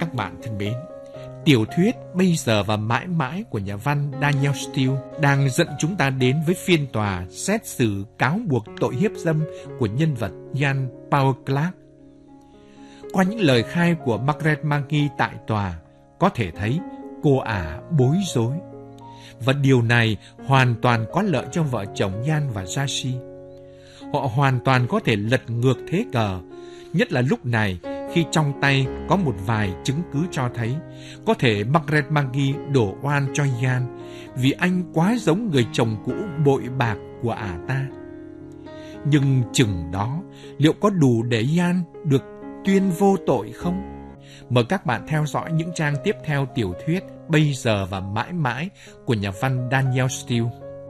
các bạn thân mến, tiểu thuyết Bây giờ và mãi mãi của nhà văn Danielle Steel đang dẫn chúng ta đến với phiên tòa xét xử cáo buộc tội hiếp dâm của nhân vật Ian Paul Clark. Qua những lời khai của Margaret Magee tại tòa, có thể thấy cô ả bối rối. Và điều này hoàn toàn có lợi cho vợ chồng Ian và Darcy. Họ hoàn toàn có thể lật ngược thế cờ, nhất là lúc này khi trong tay có một vài chứng cứ cho thấy có thể Margaret Magee đổ oan cho Ian vì anh quá giống người chồng cũ bội bạc của ả ta. Nhưng chừng đó, liệu có đủ để Ian được tuyên vô tội không? Mời các bạn theo dõi những trang tiếp theo tiểu thuyết Bây giờ và mãi mãi của nhà văn Danielle Steel.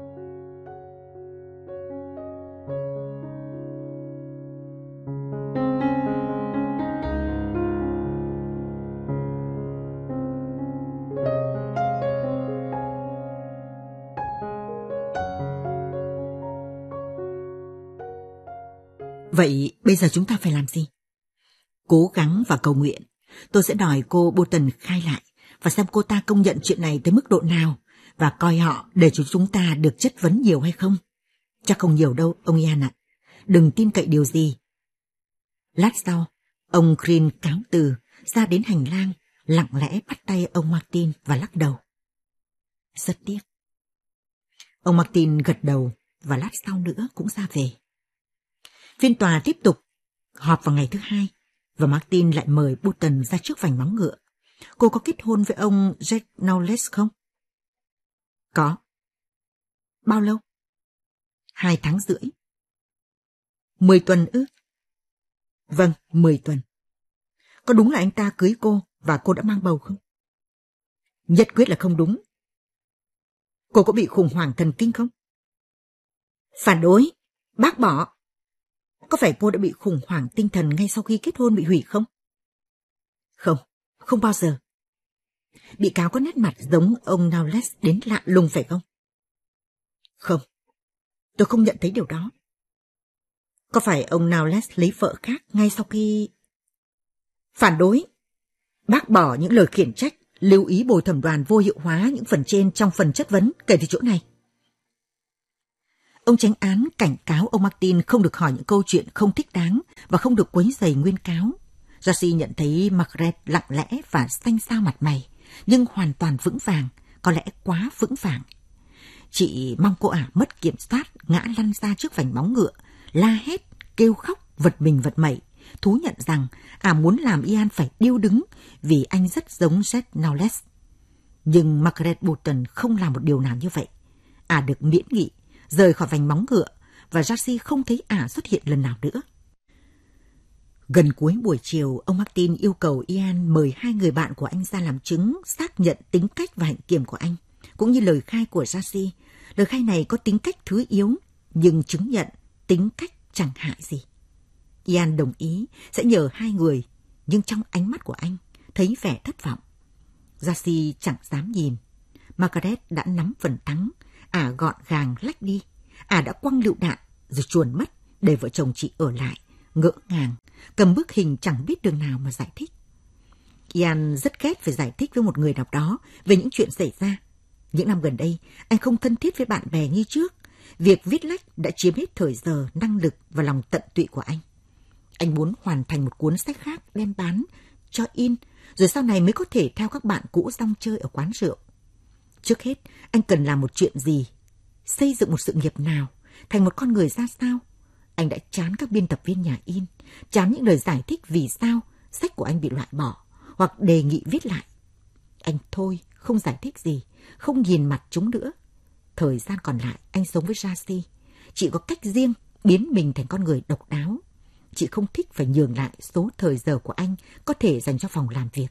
Vậy bây giờ chúng ta phải làm gì? Cố gắng và cầu nguyện. Tôi sẽ đòi cô Bolton khai lại và xem cô ta công nhận chuyện này tới mức độ nào và coi họ để chúng ta được chất vấn nhiều hay không. Chắc không nhiều đâu, ông Ian ạ. Đừng tin cậy điều gì. Lát sau, ông Green cáo từ ra đến hành lang, lặng lẽ bắt tay ông Martin và lắc đầu. Rất tiếc. Ông Martin gật đầu và lát sau nữa cũng ra về. Phiên tòa tiếp tục, họp vào ngày thứ hai, và Martin lại mời Bolton ra trước vành móng ngựa. Cô có kết hôn với ông Jack Knowles không? Có. Bao lâu? 2 tháng rưỡi. 10 tuần ư? Vâng, 10 tuần. Có đúng là anh ta cưới cô và cô đã mang bầu không? Nhất quyết là không đúng. Cô có bị khủng hoảng thần kinh không? Phản đối, bác bỏ. Có phải cô đã bị khủng hoảng tinh thần ngay sau khi kết hôn bị hủy không? Không, không bao giờ. Bị cáo có nét mặt giống ông Knowles đến lạ lùng phải không? Không, tôi không nhận thấy điều đó. Có phải ông Knowles lấy vợ khác ngay sau khi... Phản đối. Bác bỏ những lời khiển trách, lưu ý bồi thẩm đoàn vô hiệu hóa những phần trên trong phần chất vấn kể từ chỗ này. Ông chánh án cảnh cáo ông Martin không được hỏi những câu chuyện không thích đáng và không được quấy rầy nguyên cáo. Darcy nhận thấy Margaret lặng lẽ và xanh xao mặt mày, nhưng hoàn toàn vững vàng, có lẽ quá vững vàng. Chị mong cô ả mất kiểm soát, ngã lăn ra trước vành móng ngựa, la hét, kêu khóc, vật mình vật mẩy, thú nhận rằng ả muốn làm Ian phải điêu đứng vì anh rất giống Jack Knowles. Nhưng Margaret Bolton không làm một điều nào như vậy. Ả được miễn nghị, rời khỏi vành móng ngựa, và Darcy không thấy ả xuất hiện lần nào nữa. Gần cuối buổi chiều, ông Martin yêu cầu Ian mời 2 người bạn của anh ra làm chứng xác nhận tính cách và hạnh kiểm của anh, cũng như lời khai của Darcy. Lời khai này có tính cách thứ yếu, nhưng chứng nhận tính cách chẳng hại gì. Ian đồng ý sẽ nhờ 2 người, nhưng trong ánh mắt của anh thấy vẻ thất vọng. Darcy chẳng dám nhìn. Margaret đã nắm phần thắng, ả gọn gàng lách đi. Ả đã quăng lựu đạn rồi chuồn mất, để vợ chồng chị ở lại, ngỡ ngàng, cầm bức hình chẳng biết đường nào mà giải thích. Ian rất ghét phải giải thích với một người nào đó về những chuyện xảy ra. Những năm gần đây, anh không thân thiết với bạn bè như trước. Việc viết lách đã chiếm hết thời giờ, năng lực và lòng tận tụy của anh. Anh muốn hoàn thành một cuốn sách khác đem bán, cho in, rồi sau này mới có thể theo các bạn cũ rong chơi ở quán rượu. Trước hết, anh cần làm một chuyện gì, xây dựng một sự nghiệp nào, thành một con người ra sao. Anh đã chán các biên tập viên nhà in, chán những lời giải thích vì sao sách của anh bị loại bỏ, hoặc đề nghị viết lại. Anh thôi, không giải thích gì, không nhìn mặt chúng nữa. Thời gian còn lại, anh sống với Darcy. Chị có cách riêng, biến mình thành con người độc đáo. Chị không thích phải nhường lại số thời giờ của anh có thể dành cho phòng làm việc.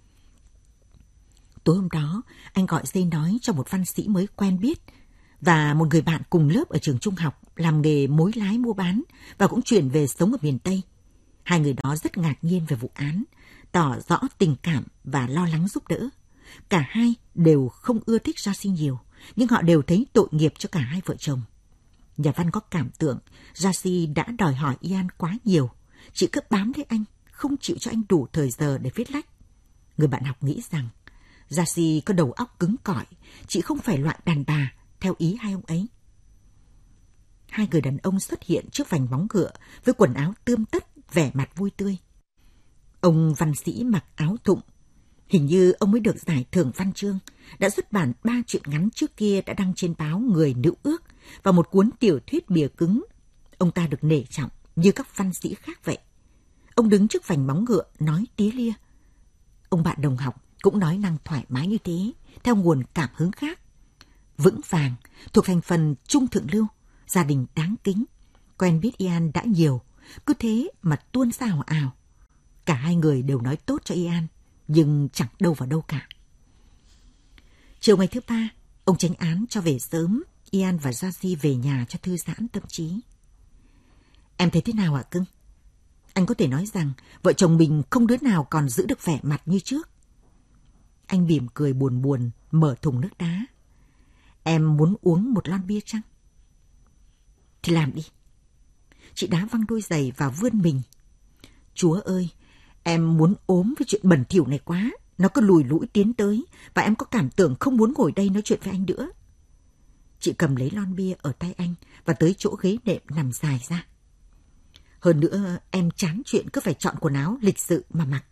Tối hôm đó, anh gọi dây nói cho một văn sĩ mới quen biết và một người bạn cùng lớp ở trường trung học làm nghề mối lái mua bán và cũng chuyển về sống ở miền Tây. 2 người đó rất ngạc nhiên về vụ án, tỏ rõ tình cảm và lo lắng giúp đỡ. Cả hai đều không ưa thích Darcy nhiều, nhưng họ đều thấy tội nghiệp cho cả 2 vợ chồng. Nhà văn có cảm tưởng Darcy đã đòi hỏi Ian quá nhiều. Chị cứ bám lấy anh, không chịu cho anh đủ thời giờ để viết lách. Người bạn học nghĩ rằng Darcy có đầu óc cứng cỏi, chị không phải loại đàn bà theo ý hai ông ấy. Hai người đàn ông xuất hiện trước vành móng ngựa với quần áo tươm tất, vẻ mặt vui tươi. Ông văn sĩ mặc áo thụng, hình như ông mới được giải thưởng văn chương, đã xuất bản 3 truyện ngắn trước kia đã đăng trên báo Người Nữ Ước và một cuốn tiểu thuyết bìa cứng. Ông ta được nể trọng như các văn sĩ khác vậy. Ông đứng trước vành móng ngựa nói tía lia. Ông bạn đồng học cũng nói năng thoải mái như thế, theo nguồn cảm hứng khác. Vững vàng, thuộc thành phần trung thượng lưu, gia đình đáng kính, quen biết Ian đã nhiều, cứ thế mà tuôn ra ào ào. Cả hai người đều nói tốt cho Ian, nhưng chẳng đâu vào đâu cả. Chiều ngày thứ 3, ông chánh án cho về sớm, Ian và Darcy về nhà cho thư giãn tâm trí. Em thấy thế nào ạ cưng? Anh có thể nói rằng vợ chồng mình không đứa nào còn giữ được vẻ mặt như trước. Anh mỉm cười buồn buồn, mở thùng nước đá. Em muốn uống một lon bia chăng? Thì làm đi. Chị đá văng đôi giày và vươn mình. Chúa ơi, em muốn ốm với chuyện bẩn thỉu này quá. Nó cứ lùi lũi tiến tới và em có cảm tưởng không muốn ngồi đây nói chuyện với anh nữa. Chị cầm lấy lon bia ở tay anh và tới chỗ ghế nệm nằm dài ra. Hơn nữa, em chán chuyện cứ phải chọn quần áo lịch sự mà mặc.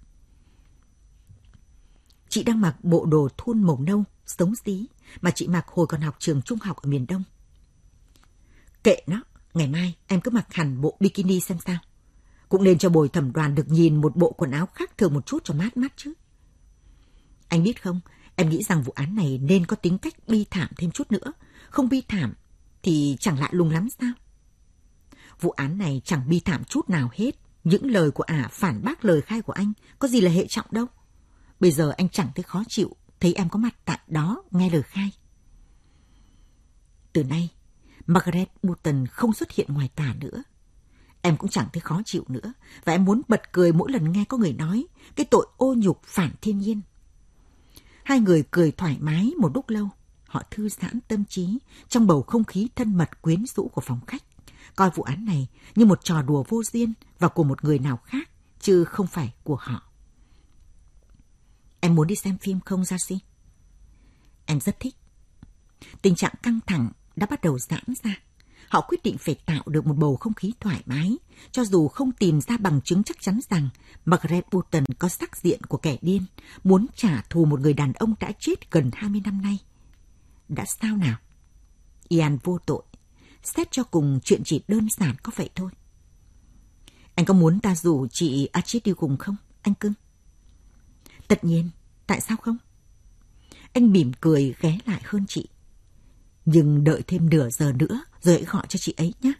Chị đang mặc bộ đồ thun màu nâu, xấu xí mà chị mặc hồi còn học trường trung học ở miền Đông. Kệ nó, ngày mai em cứ mặc hẳn bộ bikini xem sao. Cũng nên cho bồi thẩm đoàn được nhìn một bộ quần áo khác thường một chút cho mát mắt chứ. Anh biết không, em nghĩ rằng vụ án này nên có tính cách bi thảm thêm chút nữa. Không bi thảm thì chẳng lạ lùng lắm sao? Vụ án này chẳng bi thảm chút nào hết. Những lời của ả phản bác lời khai của anh, có gì là hệ trọng đâu. Bây giờ anh chẳng thấy khó chịu, thấy em có mặt tại đó nghe lời khai. Từ nay, Margaret Button không xuất hiện ngoài tà nữa. Em cũng chẳng thấy khó chịu nữa, và em muốn bật cười mỗi lần nghe có người nói cái tội ô nhục phản thiên nhiên. Hai người cười thoải mái một lúc lâu, họ thư giãn tâm trí trong bầu không khí thân mật quyến rũ của phòng khách, coi vụ án này như một trò đùa vô duyên và của một người nào khác, chứ không phải của họ. Em muốn đi xem phim không, Darcy? Em rất thích. Tình trạng căng thẳng đã bắt đầu giãn ra. Họ quyết định phải tạo được một bầu không khí thoải mái, cho dù không tìm ra bằng chứng chắc chắn rằng Margaret Button có sắc diện của kẻ điên, muốn trả thù một người đàn ông đã chết gần 20 năm nay. Đã sao nào? Ian vô tội. Xét cho cùng chuyện chỉ đơn giản có vậy thôi. Anh có muốn ta rủ chị Archie đi cùng không, anh cưng? Tất nhiên, tại sao không? Anh mỉm cười ghé lại hơn chị. Nhưng đợi thêm nửa giờ nữa rồi hãy gọi cho chị ấy nhé.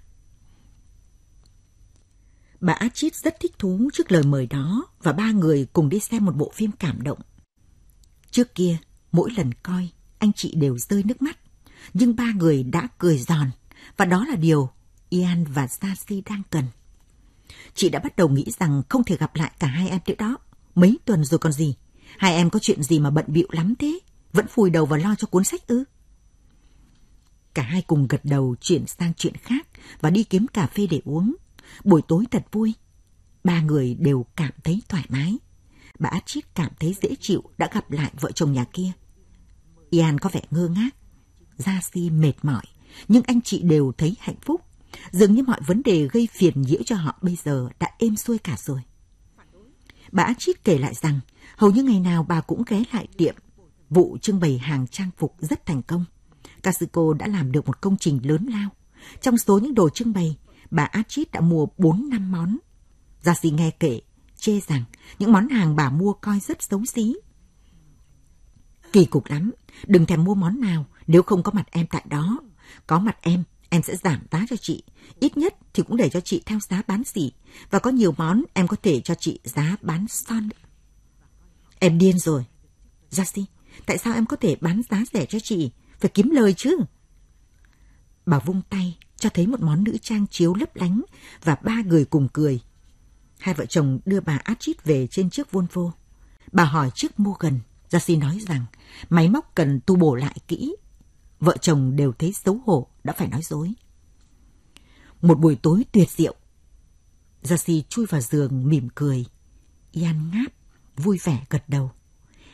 Bà Archie rất thích thú trước lời mời đó và ba người cùng đi xem một bộ phim cảm động. Trước kia, mỗi lần coi, anh chị đều rơi nước mắt. Nhưng ba người đã cười giòn và đó là điều Ian và Darcy đang cần. Chị đã bắt đầu nghĩ rằng không thể gặp lại cả hai em nữa đó. Mấy tuần rồi còn gì. Hai em có chuyện gì mà bận bịu lắm thế? Vẫn vùi đầu vào lo cho cuốn sách ư? Cả hai cùng gật đầu chuyển sang chuyện khác và đi kiếm cà phê để uống. Buổi tối thật vui. Ba người đều cảm thấy thoải mái. Bà Archie cảm thấy dễ chịu đã gặp lại vợ chồng nhà kia. Ian có vẻ ngơ ngác. Darcy mệt mỏi, nhưng anh chị đều thấy hạnh phúc. Dường như mọi vấn đề gây phiền nhiễu cho họ bây giờ đã êm xuôi cả rồi. Bà Archie kể lại rằng hầu như ngày nào bà cũng ghé lại tiệm. Vụ trưng bày hàng trang phục rất thành công. Casico đã làm được một công trình lớn lao. Trong số những đồ trưng bày, bà Archie đã mua 4-5 món. Darcy nghe kể, chê rằng những món hàng bà mua coi rất xấu xí. Kỳ cục lắm, đừng thèm mua món nào nếu không có mặt em tại đó. Có mặt em sẽ giảm giá cho chị. Ít nhất thì cũng để cho chị theo giá bán sỉ. Và có nhiều món em có thể cho chị giá bán son. Em điên rồi. Darcy, tại sao em có thể bán giá rẻ cho chị? Phải kiếm lời chứ. Bà vung tay cho thấy một món nữ trang chiếu lấp lánh và ba người cùng cười. Hai vợ chồng đưa bà Archie về trên chiếc Volvo. Bà hỏi chiếc Morgan. Darcy nói rằng máy móc cần tu bổ lại kỹ. Vợ chồng đều thấy xấu hổ đã phải nói dối. Một buổi tối tuyệt diệu. Darcy chui vào giường mỉm cười. Ian ngáp, vui vẻ gật đầu.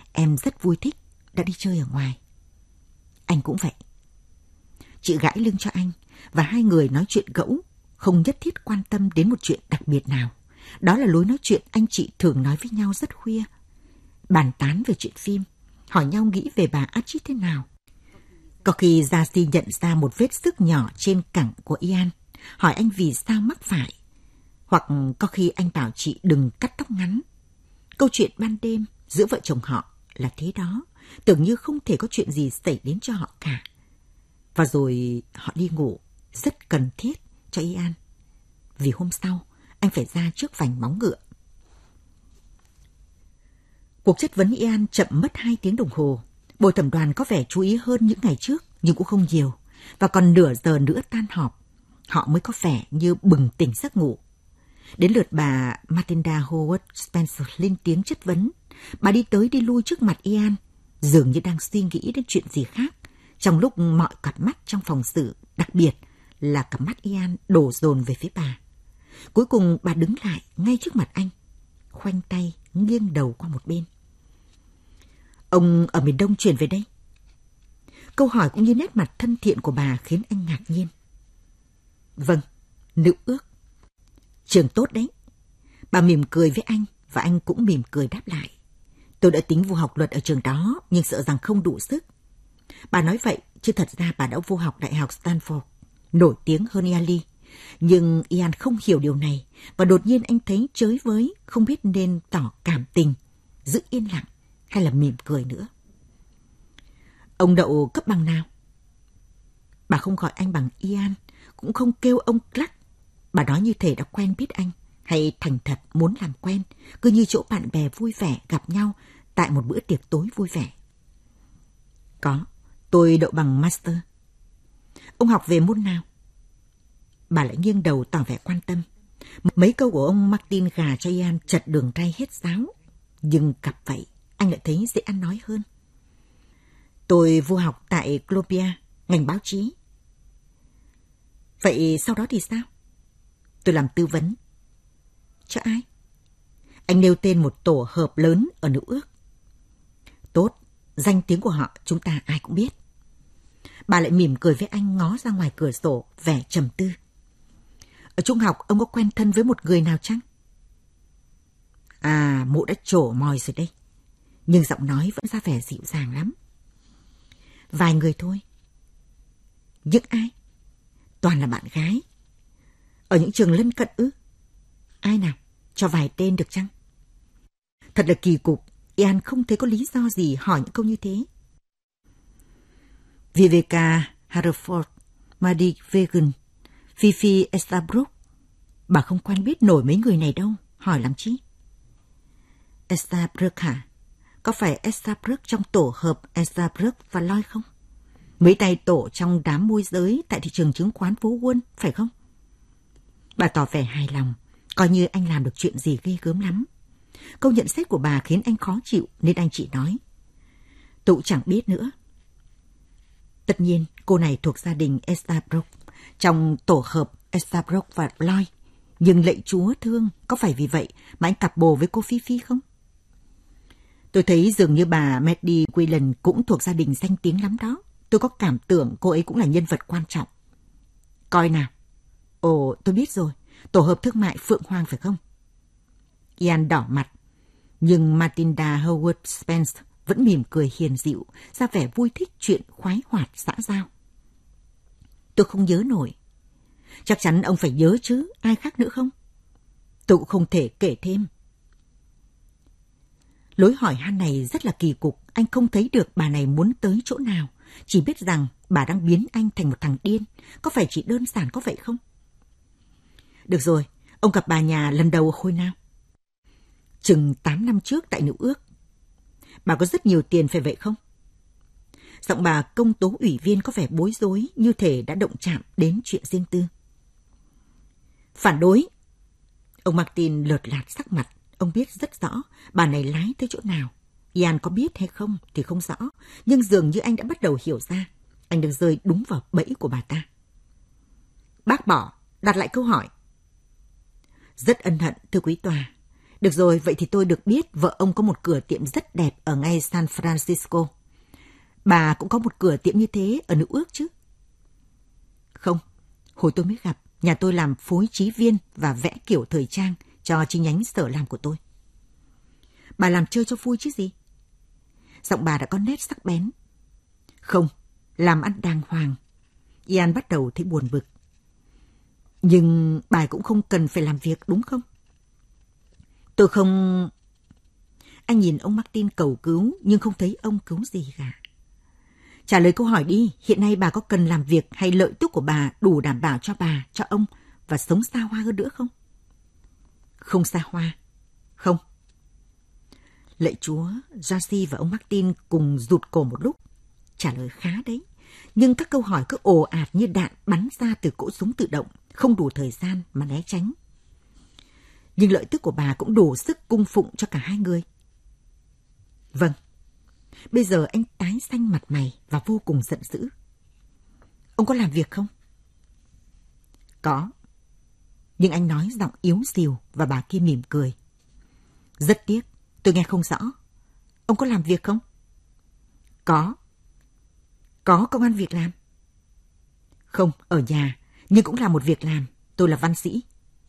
em rất vui thích đã đi chơi ở ngoài. Anh cũng vậy. Chị gãi lưng cho anh và hai người nói chuyện gẫu, không nhất thiết quan tâm đến một chuyện đặc biệt nào. Đó là lối nói chuyện anh chị thường nói với nhau rất khuya. Bàn tán về chuyện phim, hỏi nhau nghĩ về bà Archie thế nào. Có khi Darcy nhận ra một vết xước nhỏ trên cẳng của Ian, hỏi anh vì sao mắc phải. Hoặc có khi anh bảo chị đừng cắt tóc ngắn. Câu chuyện ban đêm giữa vợ chồng họ là thế đó, tưởng như không thể có chuyện gì xảy đến cho họ cả. Và rồi họ đi ngủ, rất cần thiết cho Ian. Vì hôm sau, anh phải ra trước vành móng ngựa. Cuộc chất vấn Ian chậm mất 2 tiếng đồng hồ. Bồi thẩm đoàn có vẻ chú ý hơn những ngày trước, nhưng cũng không nhiều. Và còn nửa giờ nữa tan họp, họ mới có vẻ như bừng tỉnh giấc ngủ. Đến lượt bà Matilda Howard Spencer lên tiếng chất vấn. Bà đi tới đi lui trước mặt Ian, dường như đang suy nghĩ đến chuyện gì khác. Trong lúc mọi cặp mắt trong phòng xử, đặc biệt là cặp mắt Ian đổ dồn về phía bà. Cuối cùng bà đứng lại ngay trước mặt anh, khoanh tay nghiêng đầu qua một bên. Ông ở miền Đông chuyển về đây? Câu hỏi cũng như nét mặt thân thiện của bà khiến anh ngạc nhiên. Vâng, nữ ước. Trường tốt đấy. Bà mỉm cười với anh và anh cũng mỉm cười đáp lại. Tôi đã tính vô học luật ở trường đó nhưng sợ rằng không đủ sức. Bà nói vậy chứ thật ra bà đã vô học Đại học Stanford, nổi tiếng hơn Yale. Nhưng Ian không hiểu điều này và đột nhiên anh thấy chới với, không biết nên tỏ cảm tình, giữ yên lặng hay là mỉm cười nữa. Ông đậu cấp bằng nào? Bà không gọi anh bằng Ian, cũng không kêu ông Clark. Bà nói như thể đã quen biết anh, hay thành thật muốn làm quen, cứ như chỗ bạn bè vui vẻ gặp nhau tại một bữa tiệc tối vui vẻ. Có, tôi đậu bằng Master. Ông học về môn nào? Bà lại nghiêng đầu tỏ vẻ quan tâm. Mấy câu của ông Martin gà cho Ian chật đường ray hết sáo. Nhưng gặp vậy, anh lại thấy dễ ăn nói hơn. Tôi vô học tại Columbia, ngành báo chí. Vậy sau đó thì sao? Tôi làm tư vấn. Cho ai? Anh nêu tên một tổ hợp lớn ở Nữ ước. Tốt, danh tiếng của họ chúng ta ai cũng biết. Bà lại mỉm cười với anh, ngó ra ngoài cửa sổ, vẻ trầm tư. Ở trung học ông có quen thân với một người nào chăng? À, mụ đã trổ mòi rồi đây. Nhưng giọng nói vẫn ra vẻ dịu dàng lắm. Vài người thôi. Nhưng ai? Toàn là bạn gái. Ở những trường lân cận ư? Ai nào? Cho vài tên được chăng? Thật là kỳ cục. Ian không thấy có lý do gì hỏi những câu như thế. Viveca Harrowford, Maddie Vegan, Fifi Estabrook. Bà không quen biết nổi mấy người này đâu. Hỏi làm chi? Estabrook hả? Có phải Estabrook trong tổ hợp Estabrook và Lloyd không? Mấy tay tổ trong đám môi giới tại thị trường chứng khoán phố Wall, phải không? Bà tỏ vẻ hài lòng, coi như anh làm được chuyện gì ghê gớm lắm. Câu nhận xét của bà khiến anh khó chịu nên anh chỉ nói. Tôi cũng chẳng biết nữa. Tất nhiên, cô này thuộc gia đình Estabrook, trong tổ hợp Estabrook và Lloyd. Nhưng lạy chúa thương, có phải vì vậy mà anh cặp bồ với cô Fifi không? Tôi thấy dường như bà Maddie Whelan cũng thuộc gia đình danh tiếng lắm đó. Tôi có cảm tưởng cô ấy cũng là nhân vật quan trọng. Coi nào. Ồ, tôi biết rồi. Tổ hợp thương mại Phượng Hoàng phải không? Ian đỏ mặt. Nhưng Matilda Howard Spence vẫn mỉm cười hiền dịu, ra vẻ vui thích chuyện khoái hoạt xã giao. Tôi không nhớ nổi. Chắc chắn ông phải nhớ chứ, ai khác nữa không? Tôi cũng không thể kể thêm. Lối hỏi han này rất là kỳ cục, anh không thấy được bà này muốn tới chỗ nào, chỉ biết rằng bà đang biến anh thành một thằng điên. Có phải chỉ đơn giản có vậy không? Được rồi, ông gặp bà nhà lần đầu hồi nào? Chừng 8 năm trước tại Nữ ước. Bà có rất nhiều tiền phải vậy không? Giọng bà công tố ủy viên có vẻ bối rối, như thể đã động chạm đến chuyện riêng tư. Phản đối. Ông Martin lợt lạt sắc mặt. Ông biết rất rõ bà này lái tới chỗ nào. Ian có biết hay không thì không rõ, nhưng dường như anh đã bắt đầu hiểu ra. Anh đang rơi đúng vào bẫy của bà ta. Bác bỏ, đặt lại câu hỏi. Rất ân hận, thưa quý tòa. Được rồi, vậy thì tôi được biết vợ ông có một cửa tiệm rất đẹp ở ngay San Francisco. Bà cũng có một cửa tiệm như thế ở Nữ Ước chứ? Không, hồi tôi mới gặp, nhà tôi làm phối trí viên và vẽ kiểu thời trang cho chi nhánh sở làm của tôi. Bà làm chơi cho vui chứ gì? Giọng bà đã có nét sắc bén. Không, làm ăn đàng hoàng. Ian bắt đầu thấy buồn bực. Nhưng bà cũng không cần phải làm việc đúng không? Tôi không... Anh nhìn ông Martin cầu cứu nhưng không thấy ông cứu gì cả. Trả lời câu hỏi đi, hiện nay bà có cần làm việc hay lợi tức của bà đủ đảm bảo cho bà, cho ông và sống xa hoa hơn nữa không? Không xa hoa. Không. Lạy Chúa, Darcy và ông Martin cùng rụt cổ một lúc. Trả lời khá đấy, nhưng các câu hỏi cứ ồ ạt như đạn bắn ra từ cỗ súng tự động, không đủ thời gian mà né tránh. Nhưng lợi tức của bà cũng đủ sức cung phụng cho cả hai người. Vâng. Bây giờ anh tái xanh mặt mày và vô cùng giận dữ. Ông có làm việc không? Có. Nhưng anh nói giọng yếu xìu và bà kia mỉm cười. Rất tiếc, tôi nghe không rõ. Ông có làm việc không? Có. Có công ăn việc làm? Không, ở nhà, nhưng cũng là một việc làm. Tôi là văn sĩ.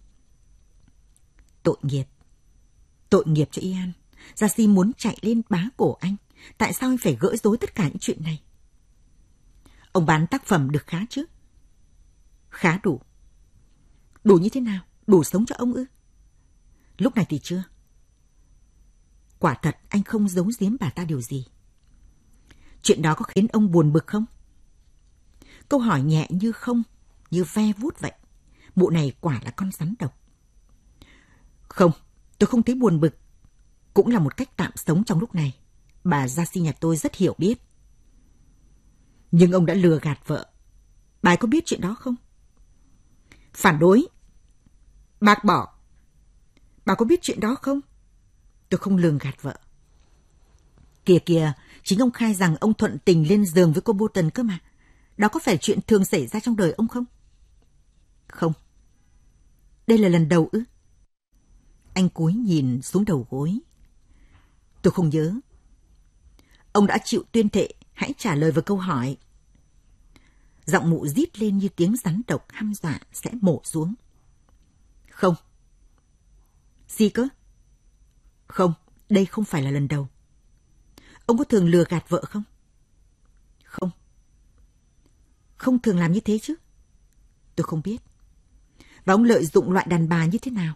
Tội nghiệp. Tội nghiệp cho Ian. Darcy muốn chạy lên bá cổ anh. Tại sao anh phải gỡ rối tất cả những chuyện này? Ông bán tác phẩm được khá chứ? Khá đủ. Đủ như thế nào? Đủ sống cho ông ư? Lúc này thì chưa. Quả thật anh không giấu giếm bà ta điều gì. Chuyện đó có khiến ông buồn bực không? Câu hỏi nhẹ như không, như ve vuốt vậy. Mụ này quả là con rắn độc. Không, tôi không thấy buồn bực. Cũng là một cách tạm sống trong lúc này. Bà Darcy nhà tôi rất hiểu biết. Nhưng ông đã lừa gạt vợ. Bà ấy có biết chuyện đó không? Phản đối. Bác bỏ. Bà có biết chuyện đó không? Tôi không lường gạt vợ. Kìa kìa, chính ông khai rằng ông thuận tình lên giường với cô Bolton cơ mà. Đó có phải chuyện thường xảy ra trong đời ông không? Không. Đây là lần đầu ư? Anh cúi nhìn xuống đầu gối. Tôi không nhớ. Ông đã chịu tuyên thệ, hãy trả lời vào câu hỏi. Giọng mụ rít lên như tiếng rắn độc hăm dọa sẽ mổ xuống. Không. Gì cơ? Không, đây không phải là lần đầu. Ông có thường lừa gạt vợ không? Không. Không thường làm như thế chứ? Tôi không biết. Và ông lợi dụng loại đàn bà như thế nào?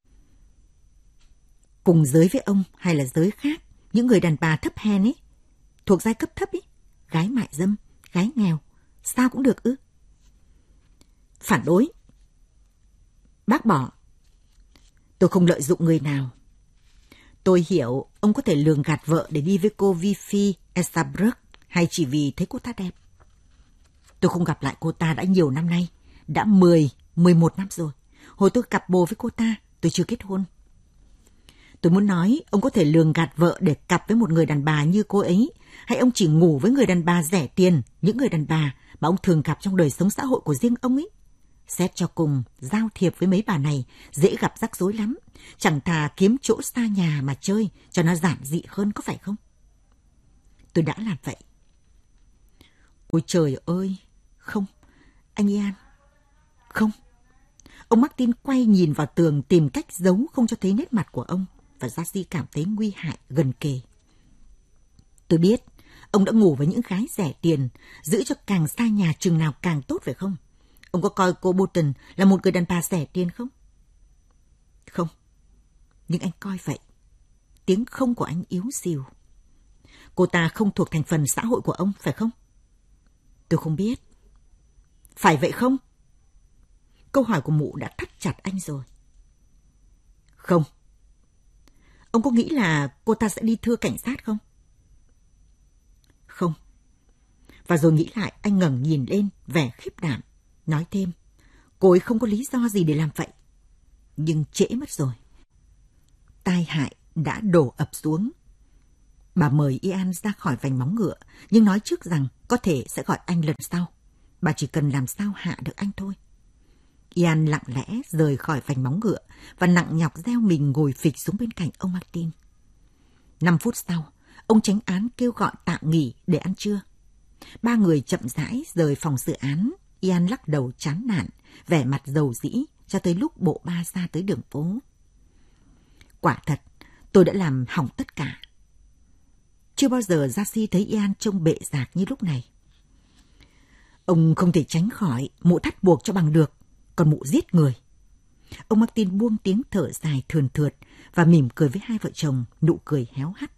Cùng giới với ông hay là giới khác, những người đàn bà thấp hèn ấy, thuộc giai cấp thấp ấy, gái mại dâm, gái nghèo, sao cũng được ư? Phản đối. Bác bỏ. Tôi không lợi dụng người nào. Tôi hiểu ông có thể lường gạt vợ để đi với cô Vivi Estabrook hay chỉ vì thấy cô ta đẹp. Tôi không gặp lại cô ta đã nhiều năm nay, đã 11 năm rồi. Hồi tôi cặp bồ với cô ta, tôi chưa kết hôn. Tôi muốn nói ông có thể lường gạt vợ để cặp với một người đàn bà như cô ấy, hay ông chỉ ngủ với người đàn bà rẻ tiền, những người đàn bà mà ông thường gặp trong đời sống xã hội của riêng ông ấy. Xét cho cùng, giao thiệp với mấy bà này dễ gặp rắc rối lắm. Chẳng thà kiếm chỗ xa nhà mà chơi cho nó giản dị hơn, có phải không? Tôi đã làm vậy. Ôi trời ơi! Không, anh Ian. Không. Ông Martin quay nhìn vào tường tìm cách giấu không cho thấy nét mặt của ông, và Darcy cảm thấy nguy hại gần kề. Tôi biết, ông đã ngủ với những gái rẻ tiền, giữ cho càng xa nhà chừng nào càng tốt phải không? Ông có coi cô Bolton là một người đàn bà rẻ tiền không? Không. Nhưng anh coi vậy. Tiếng không của anh yếu xìu. Cô ta không thuộc thành phần xã hội của ông, phải không? Tôi không biết. Phải vậy không? Câu hỏi của mụ đã thắt chặt anh rồi. Không. Ông có nghĩ là cô ta sẽ đi thưa cảnh sát không? Không. Và rồi nghĩ lại, anh ngẩng nhìn lên, vẻ khiếp đảm, nói thêm, cô ấy không có lý do gì để làm vậy. Nhưng trễ mất rồi. Tai hại đã đổ ập xuống. Bà mời Ian ra khỏi vành móng ngựa, nhưng nói trước rằng có thể sẽ gọi anh lần sau. Bà chỉ cần làm sao hạ được anh thôi. Ian lặng lẽ rời khỏi vành móng ngựa và nặng nhọc gieo mình ngồi phịch xuống bên cạnh ông Martin. 5 phút sau, ông chánh án kêu gọi tạm nghỉ để ăn trưa. 3 người chậm rãi rời phòng xử án. Ian lắc đầu chán nản, vẻ mặt rầu rĩ cho tới lúc bộ ba ra tới đường phố. Quả thật, tôi đã làm hỏng tất cả. Chưa bao giờ Darcy thấy Ian trông bệ rạc như lúc này. Ông không thể tránh khỏi, mụ thắt buộc cho bằng được, còn mụ giết người. Ông Martin buông tiếng thở dài thườn thượt và mỉm cười với hai vợ chồng, nụ cười héo hắt.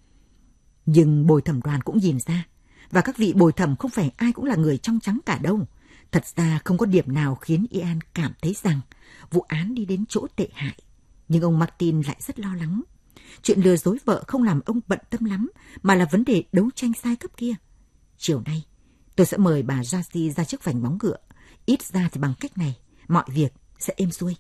Nhưng bồi thẩm đoàn cũng nhìn ra, và các vị bồi thẩm không phải ai cũng là người trong trắng cả đâu. Thật ra không có điểm nào khiến Ian cảm thấy rằng vụ án đi đến chỗ tệ hại. Nhưng ông Martin lại rất lo lắng. Chuyện lừa dối vợ không làm ông bận tâm lắm, mà là vấn đề đấu tranh sai cấp kia. Chiều nay, tôi sẽ mời bà Darcy ra trước vành móng ngựa. Ít ra thì bằng cách này, mọi việc sẽ êm xuôi.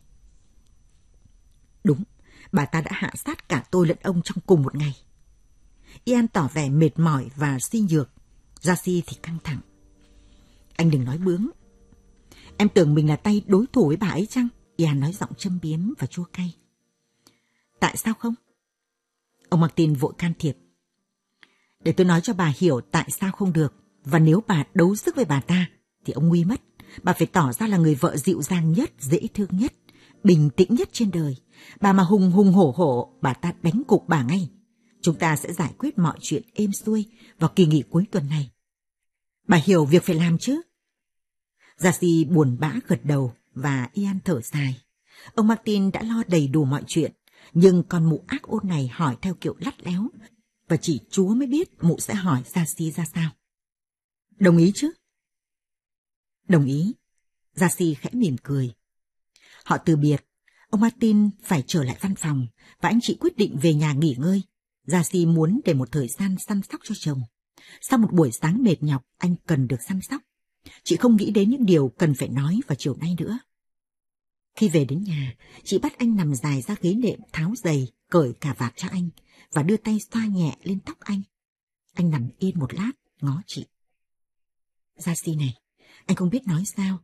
Đúng, bà ta đã hạ sát cả tôi lẫn ông trong cùng một ngày. Ian tỏ vẻ mệt mỏi và suy nhược. Darcy thì căng thẳng. Anh đừng nói bướng. Em tưởng mình là tay đối thủ với bà ấy chăng? Ian nói giọng châm biếm và chua cay. Tại sao không? Ông Martin vội can thiệp. Để tôi nói cho bà hiểu tại sao không được. Và nếu bà đấu sức với bà ta, thì ông nguy mất. Bà phải tỏ ra là người vợ dịu dàng nhất, dễ thương nhất, bình tĩnh nhất trên đời. Bà mà hùng hùng hổ hổ, bà ta đánh gục bà ngay. Chúng ta sẽ giải quyết mọi chuyện êm xuôi vào kỳ nghỉ cuối tuần này. Bà hiểu việc phải làm chứ? Darcy buồn bã gật đầu và Ian thở dài. Ông Martin đã lo đầy đủ mọi chuyện, nhưng con mụ ác ôn này hỏi theo kiểu lắt léo, và chỉ Chúa mới biết mụ sẽ hỏi Darcy ra sao. Đồng ý chứ? Đồng ý. Darcy khẽ mỉm cười. Họ từ biệt. Ông Martin phải trở lại văn phòng và anh chị quyết định về nhà nghỉ ngơi. Darcy muốn để một thời gian săn sóc cho chồng. Sau một buổi sáng mệt nhọc, anh cần được săn sóc. Chị không nghĩ đến những điều cần phải nói vào chiều nay nữa. Khi về đến nhà, chị bắt anh nằm dài ra ghế nệm, tháo giày, cởi cà vạt cho anh và đưa tay xoa nhẹ lên tóc anh. Anh nằm yên một lát, ngó chị. Darcy này, anh không biết nói sao.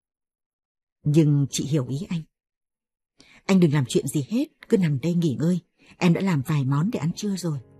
Nhưng chị hiểu ý anh. Anh đừng làm chuyện gì hết, cứ nằm đây nghỉ ngơi. Em đã làm vài món để ăn trưa rồi.